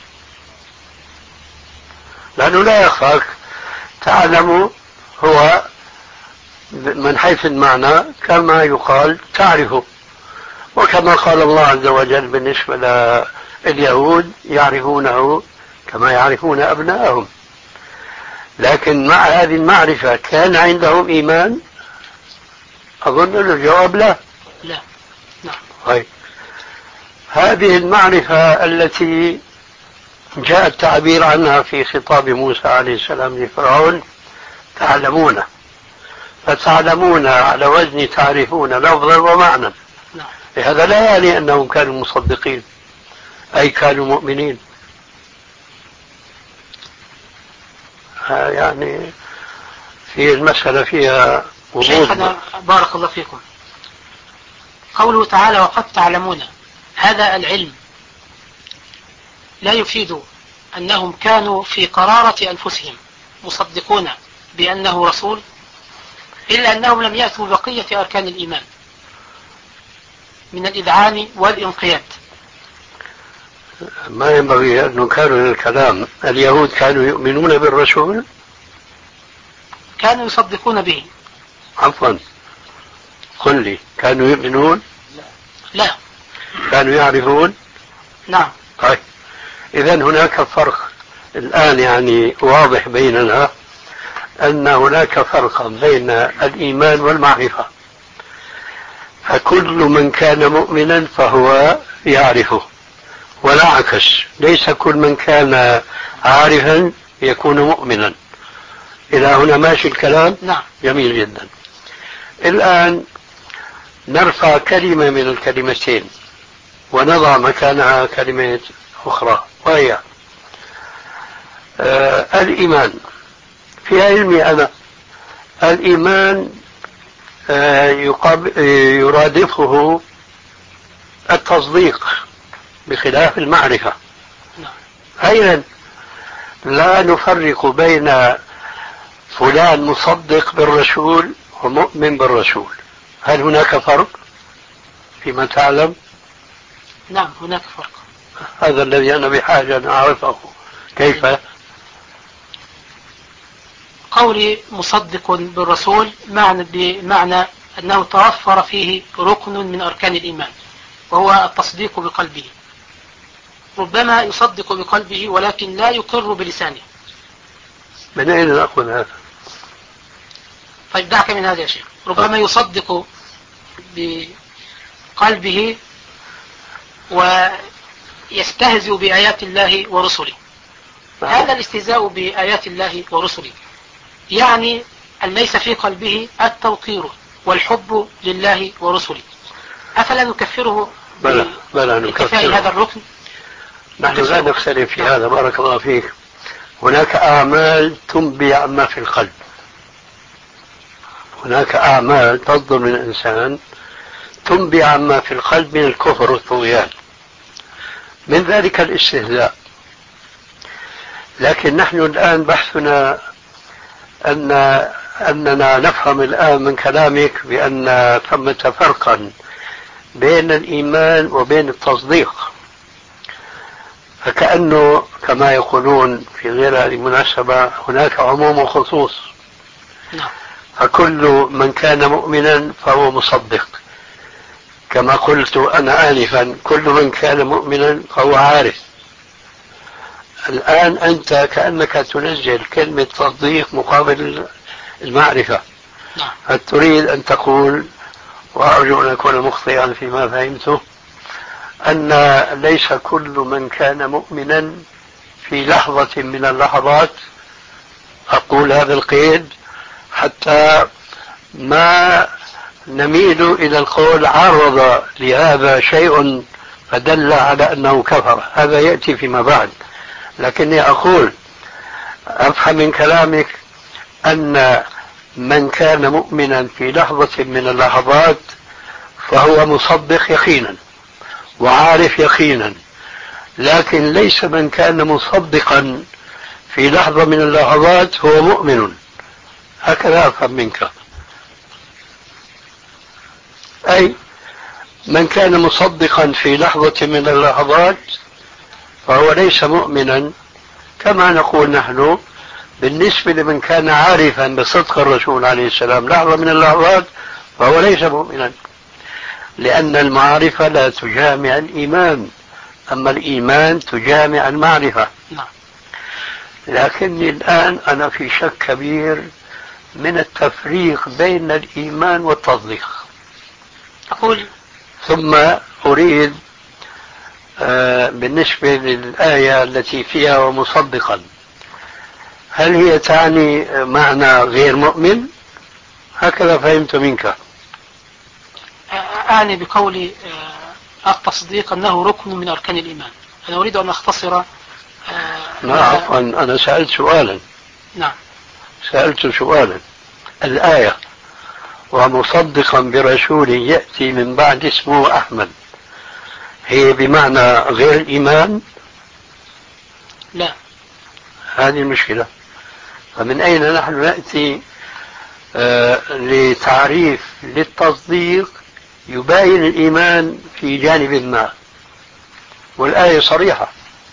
لأنه لا يخفاك. تعلم هو من حيث المعنى كما يقال تعرفه، وكما قال الله عز وجل بالنسبة لليهود يعرفونه كما يعرفون أبنائهم. لكن مع هذه المعرفة كان عندهم إيمان؟ أظن الجواب لا. لا. نعم. طيب، هذه المعرفة التي جاء التعبير عنها في خطاب موسى عليه السلام لفرعون تعلمون، فتعلمون على وزن تعرفون لفظا ومعنى. نعم. هذا لا يعني أنهم كانوا مصدقين أي كانوا مؤمنين. يعني في المسألة فيها وضوح. شيخنا بارك الله فيكم، قوله تعالى وقد تعلمون، هذا العلم لا يفيد أنهم كانوا في قرارة أنفسهم مصدقون بأنه رسول، إلا أنهم لم يأتوا بقية أركان الإيمان من الإذعان والإنقياد. ما ينبغي أن نكرر الكلام. اليهود كانوا يؤمنون بالرسول؟ كانوا يصدقون به. عفوا قل لي، كانوا يؤمنون؟ لا. كانوا يعرفون؟ نعم. طيب، إذن هناك فرق الآن يعني واضح بيننا، أن هناك فرقا بين الإيمان والمعرفة. فكل من كان مؤمنا فهو يعرفه، ولا عكس. ليس كل من كان عارفا يكون مؤمنا. إلى هنا ماشي الكلام؟ نعم. جميل جدا. الآن نرفع كلمة من الكلمتين ونضع مكانها كلمة أخرى، وهي آه الإيمان. في علمي أنا الإيمان آه يرادفه التصديق بخلاف المعرفة. أيضا لا نفرق بين فلان مصدق بالرسول ومؤمن بالرسول. هل هناك فرق فيما تعلم؟ نعم هناك فرق. هذا الذي أنا بحاجة أن أعرفه. كيف؟ قولي مصدق بالرسول معنى بمعنى أنه توفر فيه ركن من أركان الإيمان، وهو التصديق بقلبه. ربما يصدق بقلبه ولكن لا يقر بلسانه. من أين نأخذ هذا؟ طيب دعك من هذا يا شيخ. ربما يصدق بقلبه ويستهزئ بآيات الله ورسله. هذا الاستهزاء بآيات الله ورسله يعني أن ليس في قلبه التوقير والحب لله ورسله. أفلا نكفره بلى بلى نكفره هذا الركن؟ نحن لا نختلف في هذا، بارك الله فيك. هناك أعمال تنبي عما في القلب، هناك أعمال تصدر من الإنسان تنبي عما في القلب من الكفر والطغيان، من ذلك الاستهزاء. لكن نحن الآن بحثنا أن أننا نفهم الآن من كلامك بأن ثمة فرقا بين الإيمان وبين التصديق، فكأنه كما يقولون في غير هذه المناسبة هناك عموم وخصوص. فكل من كان مؤمنا فهو مصدق، كما قلت أنا آنفا كل من كان مؤمنا فهو عارف. الآن أنت كأنك تنزل كلمة تصديق مقابل المعرفة. هل تريد أن تقول، وأرجو أن أكون مخطئا فيما فهمته، أن ليس كل من كان مؤمنا في لحظة من اللحظات، أقول هذا القيد حتى ما نميل إلى القول عرض لهذا شيء فدل على أنه كفر، هذا يأتي فيما بعد. لكني أقول أفهم من كلامك أن من كان مؤمنا في لحظة من اللحظات فهو مصدق يقينا وعارف يقينا، لكن ليس من كان مصدقا في لحظة من اللحظات هو مؤمن. هكذا أفهم منك. أي من كان مصدقا في لحظة من اللحظات فهو ليس مؤمنا، كما نقول نحن بالنسبة لمن كان عارفا بصدق الرسول عليه السلام لحظة من اللحظات فهو ليس مؤمنا، لأن المعرفة لا تجامع الإيمان، أما الإيمان تجامع المعرفة. لكني الآن أنا في شك كبير من التفريق بين الإيمان والتصديق. أقول ثم أريد آه بالنسبة للآية التي فيها ومصدقا، هل هي تعني معنى غير مؤمن؟ هكذا فهمت منك. أعني بقولي التصديق أنه ركن من أركان الإيمان. أنا أريد أن أختصر. لا عفوا، أنا سألت سؤالا. نعم سألت سؤالا. الآية ومصدقا برسول يأتي من بعد اسمه أحمد، هي بمعنى غير الإيمان؟ لا، هذه المشكلة. فمن أين نحن نأتي آه لتعريف للتصديق يباين الإيمان في جانب ما، والآية صريحة.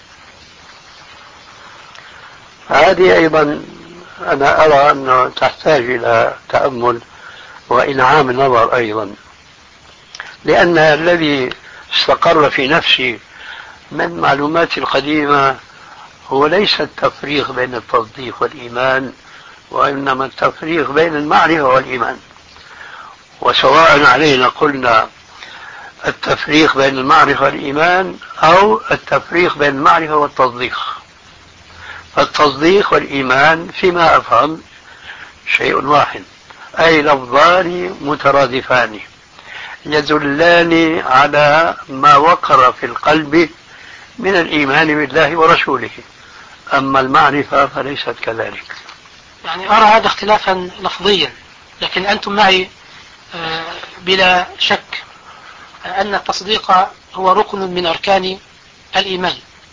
هذه أيضا أنا أرى أنه تحتاج إلى تأمل وإنعام النظر أيضا، لأن الذي استقر في نفسي من معلوماتي القديمة هو ليس التفريق بين التصديق والإيمان، وإنما التفريق بين المعرفة والإيمان. وسواء علينا قلنا التفريق بين المعرفة والإيمان أو التفريق بين المعرفة والتصديق. التصديق والإيمان فيما أفهم شيء واحد، أي لفظان مترادفان يدلان على ما وقر في القلب من الإيمان بالله ورسوله، أما المعرفة فليست كذلك. يعني أرى هذا اختلافا لفظيا، لكن أنتم معي بلا شك أن التصديق هو ركن من أركان الإيمان،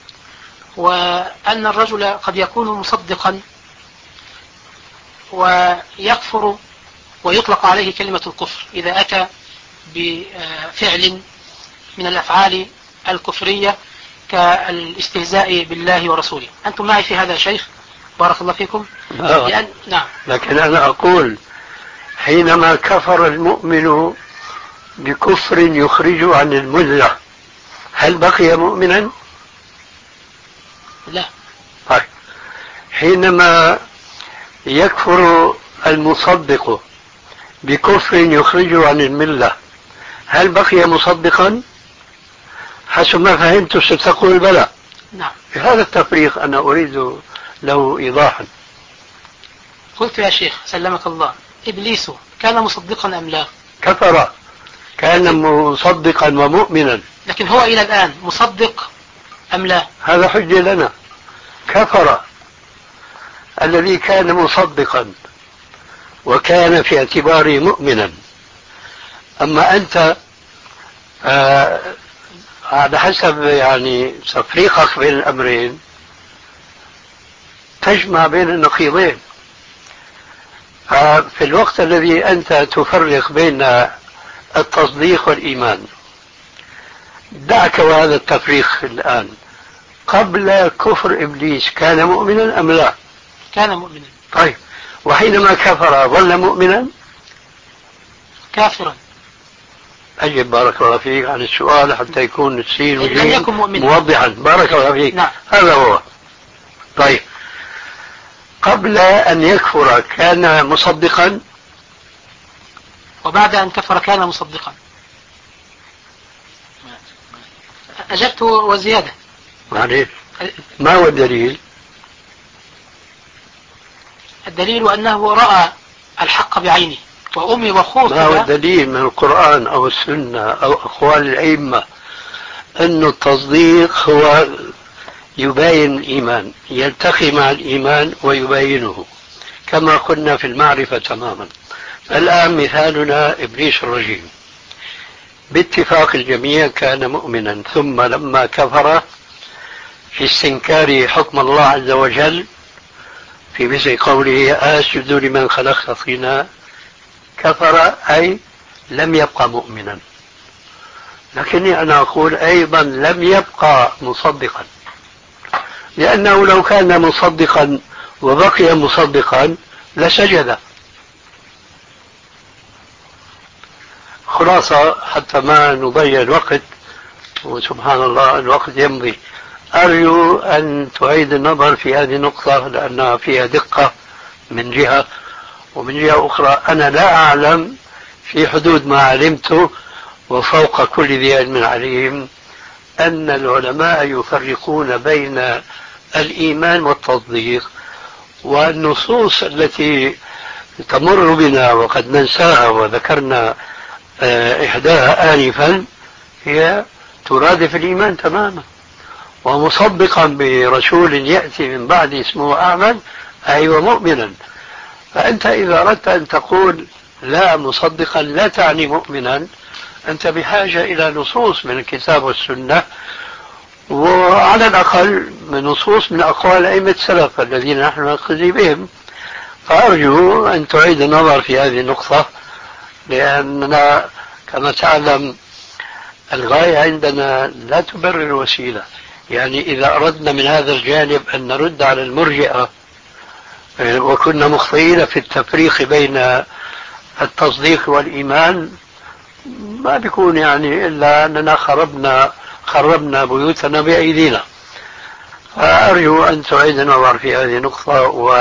وأن الرجل قد يكون مصدقا ويكفر ويطلق عليه كلمة الكفر إذا أتى بفعل من الأفعال الكفرية كالاستهزاء بالله ورسوله. أنتم معي في هذا يا شيخ؟ بارك الله فيكم. آه. لأن... نعم. لكن أنا أقول حينما كفر المؤمن بكفر يخرج عن الملة هل بقي مؤمنا؟ لا. طيب حينما يكفر المصدق بكفر يخرج عن الملة هل بقي مصدقا؟ حسب ما فهمت ستقول بلى. نعم. هذا التفريق أنا أريد له إيضاحا. قلت يا شيخ سلمك الله، إبليس كان مصدقا أم لا؟ كفر، كان مصدقا ومؤمنا. لكن هو إلى الآن مصدق أم لا؟ هذا حجة لنا. كفر الذي كان مصدقا وكان في اعتباره مؤمنا. أما أنت آه على حسب يعني تفريقك بين الأمرين تجمع بين النقيضين. آه في الوقت الذي أنت تفرق بين التصديق والإيمان، دعك وهذا التفريق الآن، قبل كفر إبليس كان مؤمنا أم لا؟ كان مؤمنا. طيب، وحينما كفر ظل مؤمنا؟ كافرا. أجب بارك الله فيك عن السؤال حتى يكون السين لم يكن مؤمنا موضحا. بارك الله فيك. نعم. هذا هو. طيب، قبل أن يكفر كان مصدقا، وبعد أن كفر كان مصدقا. أجبت وزيادة. معليش، ما هو الدليل؟ الدليل أنه رأى الحق بعينه وأمي وخوف. ما هو الدليل من القرآن أو السنة أو أقوال الأئمة أن التصديق هو يباين الإيمان، يلتقي مع الإيمان ويباينه كما قلنا في المعرفة تماما. الآن مثالنا إبليس الرجيم، باتفاق الجميع كان مؤمنا، ثم لما كفر في استنكار حكم الله عز وجل في مثل قوله أسجد لمن خلقت طينا، كفر أي لم يبقى مؤمنا. لكني أنا أقول أيضا لم يبقى مصدقا، لأنه لو كان مصدقا وبقي مصدقا لسجد. خلاصة حتى ما نضيع الوقت، وسبحان الله الوقت يمضي، أرجو أن تعيد النظر في هذه النقطة لأنها فيها دقة من جهة، ومن جهة أخرى أنا لا أعلم في حدود ما علمت وفوق كل ذي علم عليم أن العلماء يفرقون بين الإيمان والتصديق، والنصوص التي تمر بنا وقد ننساها وذكرنا إحداها آنفا هي ترادف الإيمان تماما. ومصدقا برسول يأتي من بعد اسمه أحمد أي ومؤمنا. فأنت إذا أردت أن تقول لا مصدقا لا تعني مؤمنا، أنت بحاجة إلى نصوص من الكتاب والسنة، وعلى الأقل من نصوص من أقوال أئمة السلف الذين نحن نقتدي بهم. فأرجو أن تعيد النظر في هذه النقطة، لأننا كما تعلم الغاية عندنا لا تبرر الوسيلة. يعني إذا أردنا من هذا الجانب أن نرد على المرجئة وكنا مخطئين في التفريق بين التصديق والإيمان، ما بيكون يعني إلا أننا خربنا خربنا بيوتنا بأيدينا. فأرجو أن تعيد النظر في هذه النقطة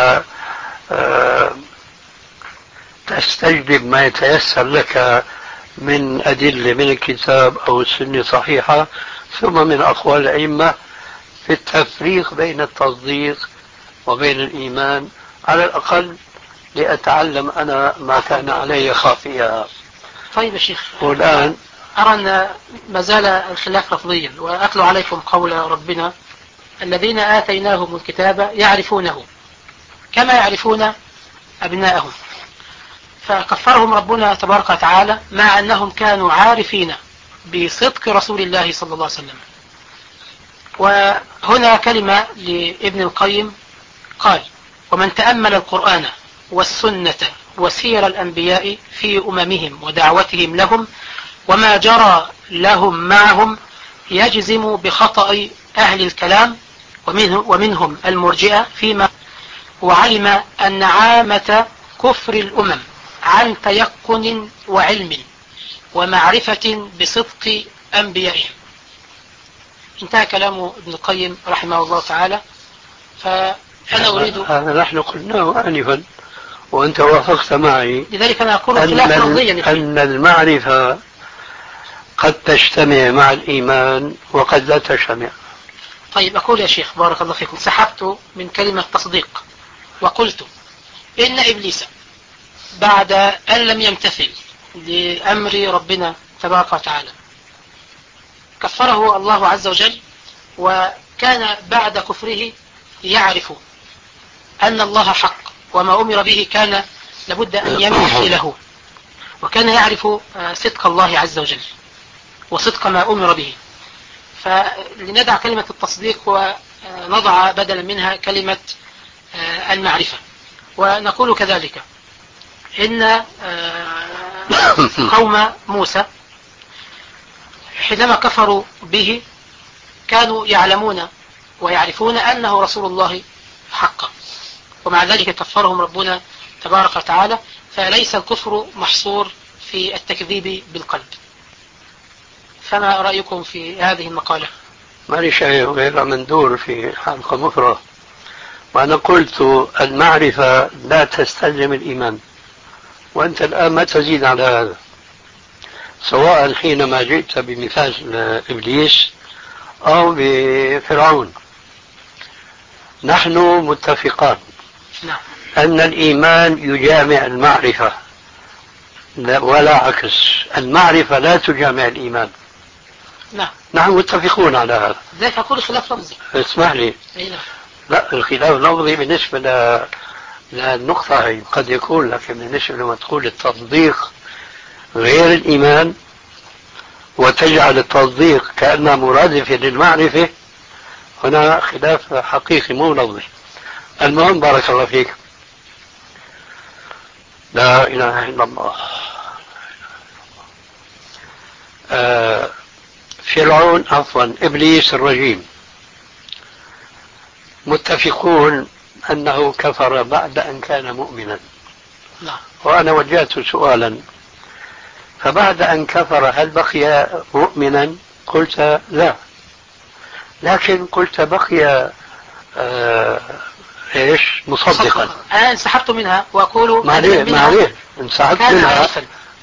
وتستجلب ما يتيسر لك من أدلة من الكتاب أو السنة صحيحة، ثم من أقوال الأئمة في التفريق بين التصديق وبين الإيمان، على الأقل لأتعلم أنا ما كان علي خافيا. طيب يا شيخ، والآن أرى أن ما زال الخلاف لفظيا، وأتلو عليكم قول ربنا الذين آتيناهم الكتاب يعرفونه كما يعرفون أبناءهم. فكفرهم ربنا تبارك وتعالى مع أنهم كانوا عارفين بصدق رسول الله صلى الله عليه وسلم. وهنا كلمة لابن القيم قال: ومن تأمل القرآن والسنة وسير الأنبياء في أممهم ودعوتهم لهم وما جرى لهم معهم يجزم بخطأ أهل الكلام ومنه ومنهم المرجئة فيما، وعلم أن عامة كفر الأمم عن تيقن وعلم ومعرفة بصدق أنبيائهم. انتهى كلام ابن القيم رحمه الله تعالى. فأنا أريد هذا نحن قلناه آنفا وأنت وافقت معي، لذلك أنا أقول خلاف لفظيا أن المعرفة قد تجتمع مع الإيمان وقد لا تجتمع. طيب أقول يا شيخ بارك الله فيكم، سحبت من كلمة تصديق وقلت إن إبليس بعد أن لم يمتثل لأمر ربنا تبارك وتعالى كفره الله عز وجل كان بعد كفره يعرف أن الله حق، وما أمر به كان لابد أن يمتثله، وكان يعرف صدق الله عز وجل وصدق ما أمر به. فلندع كلمة التصديق ونضع بدلا منها كلمة المعرفة. ونقول كذلك إن قوم موسى حينما كفروا به كانوا يعلمون ويعرفون أنه رسول الله حقا، ومع ذلك كفرهم ربنا تبارك وتعالى. فليس الكفر محصور في التكذيب بالقلب. فما رأيكم في هذه المقالة؟ ما لي شيء غير مندور في حلقة مفرغة، وأنا قلت المعرفة لا تستلزم الإيمان، وأنت الآن ما تزيد على هذا، سواء حينما جئت بمثال إبليس أو بفرعون. نحن متفقان أن الإيمان يجامع المعرفة ولا عكس، المعرفة لا تجامع الإيمان. نعم نحن متفقون على هذا. ذلك أقول خلاف لفظي. اسمح لي. نعم. لا، الخلاف اللفظي بالنسبة ل... للنقطة هي قد يكون، لكن بالنسبة لما تقول التصديق غير الإيمان وتجعل التصديق كأنه مرادف للمعرفة، هنا خلاف حقيقي مو لفظي. المهم بارك الله فيك. لا إله إلا الله. آه فرعون عفوا إبليس الرجيم متفقون أنه كفر بعد أن كان مؤمنا. لا. وأنا وجهت سؤالا، فبعد أن كفر هل بقي مؤمنا؟ قلت لا، لكن قلت بقي آه ايش مصدقا. أنا انسحبت منها وأقول ما عليه ما عليه انسحبت منها عارفا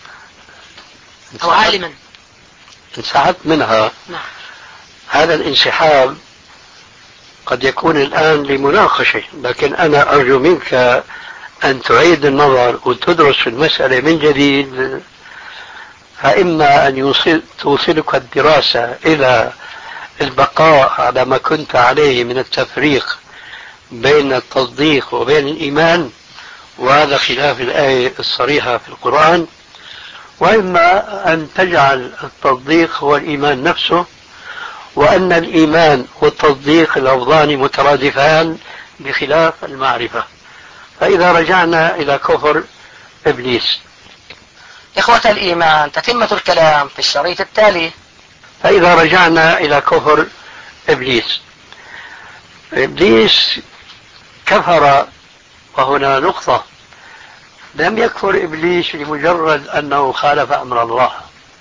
أو عالما انسحبت منها. نعم. هذا الانسحاب قد يكون الآن لمناقشة، لكن أنا أرجو منك أن تعيد النظر وتدرس المسألة من جديد، فإما أن يوصل توصلك الدراسة إلى البقاء على ما كنت عليه من التفريق بين التصديق وبين الإيمان، وهذا خلاف الآية الصريحة في القرآن، وإما أن تجعل التصديق هو الإيمان نفسه، وأن الإيمان والتصديق لفظان مترادفان بخلاف المعرفة. فإذا رجعنا إلى كفر إبليس. إخوة الإيمان، تتمة الكلام في الشريط التالي. فإذا رجعنا إلى كفر إبليس، إبليس كفر، وهنا نقطة، لم يكفر إبليس لمجرد أنه خالف أمر الله،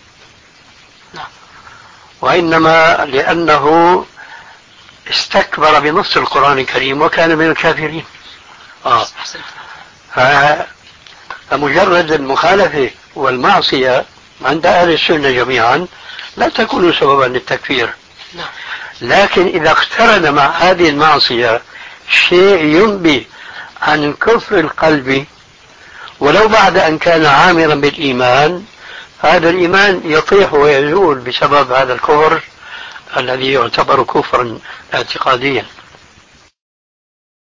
وإنما لأنه استكبر بنص القرآن الكريم وكان من الكافرين. آه. فمجرد المخالفة والمعصية عند أهل السنة جميعا لا تكون سببا للتكفير، لكن إذا اقترن مع هذه المعصية شيء ينبي عن كفر القلب ولو بعد أن كان عامرا بالإيمان، هذا الإيمان يطيح ويزول بسبب هذا الكفر الذي يعتبر كفرا اعتقاديا.